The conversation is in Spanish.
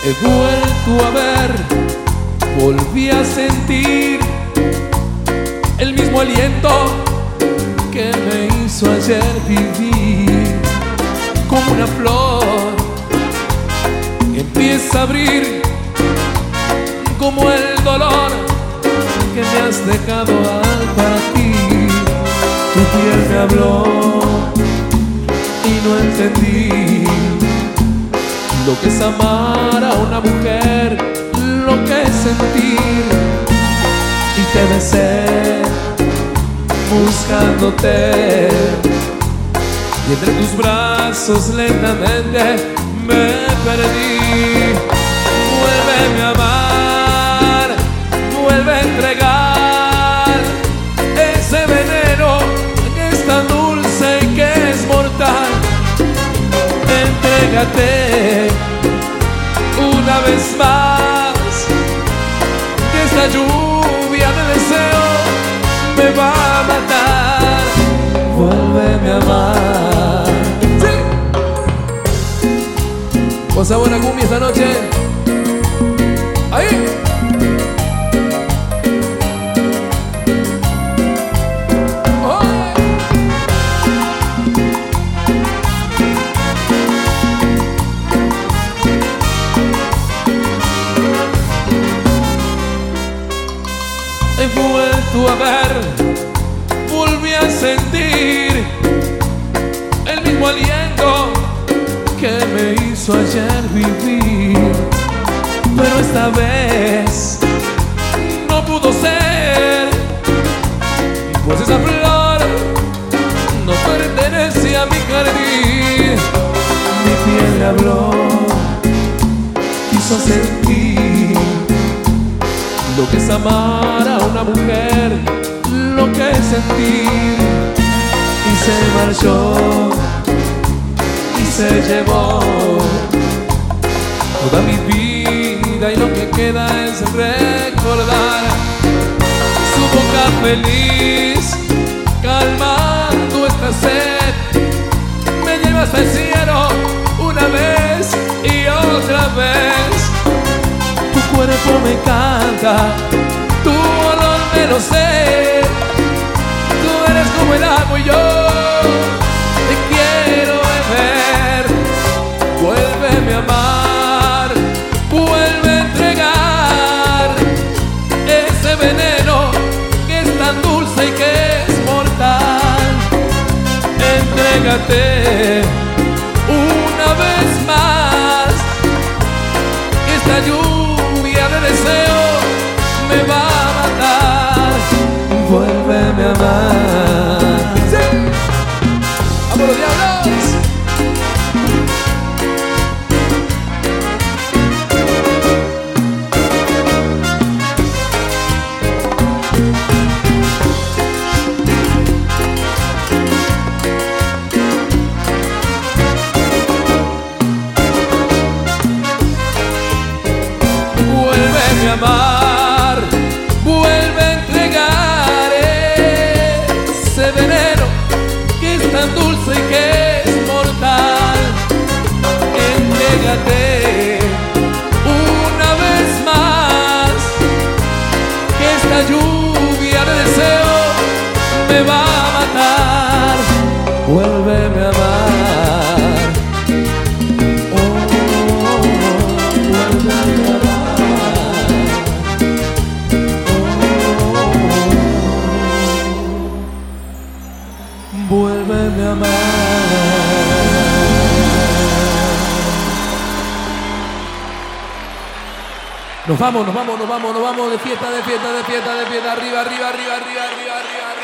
He vuelto a ver, volví a sentir el mismo aliento que me hizo ayer vivir. Como una flor que empieza a abrir, como el dolor que me has dejado al partir. Tu piel me habló y no entendí lo que es amar a una mujer, lo que es sentir. Y te besé buscándote, y entre tus brazos lentamente me perdí. Vuélveme a amar, vuelve a entregar ese veneno que es tan dulce y que es mortal. Entrégate una vez más, que esta lluvia de deseo me va a matar. Vuélveme a amar. ¡Sí! Cosa buena cumbia esta noche. ¡Ahí! He vuelto a ver, volví a sentir el mismo aliento que me hizo ayer vivir. Pero esta vez no pudo ser, pues esa flor no pertenece a mi jardín. Mi piel le habló, quiso sentir lo que es amar a una mujer, lo que es sentir. Y se marchó y se llevó toda mi vida, y lo que queda es recordar su boca feliz, calmando esta sed. Me lleva hasta el cielo una vez y otra vez. Tu cuerpo me canta, tu olor me lo sé. Tú eres como el agua y yo te quiero beber. Vuélveme a amar, vuelve a entregar ese veneno que es tan dulce y que es mortal. Entrégate una vez más, que esta lluvia de deseo me va a matar. Vuélveme a amar. ¡Sí! ¡Vamos los diablos! Vuélveme a amar, vuelve a entregar ese veneno que es tan dulce y que es mortal. Entrégate una vez más, que esta lluvia de deseo me va a matar. Vuélveme a amar, vuélveme a amar. Vuélveme a amar. Nos vamos de fiesta, arriba, arriba, arriba, arriba, arriba, arriba.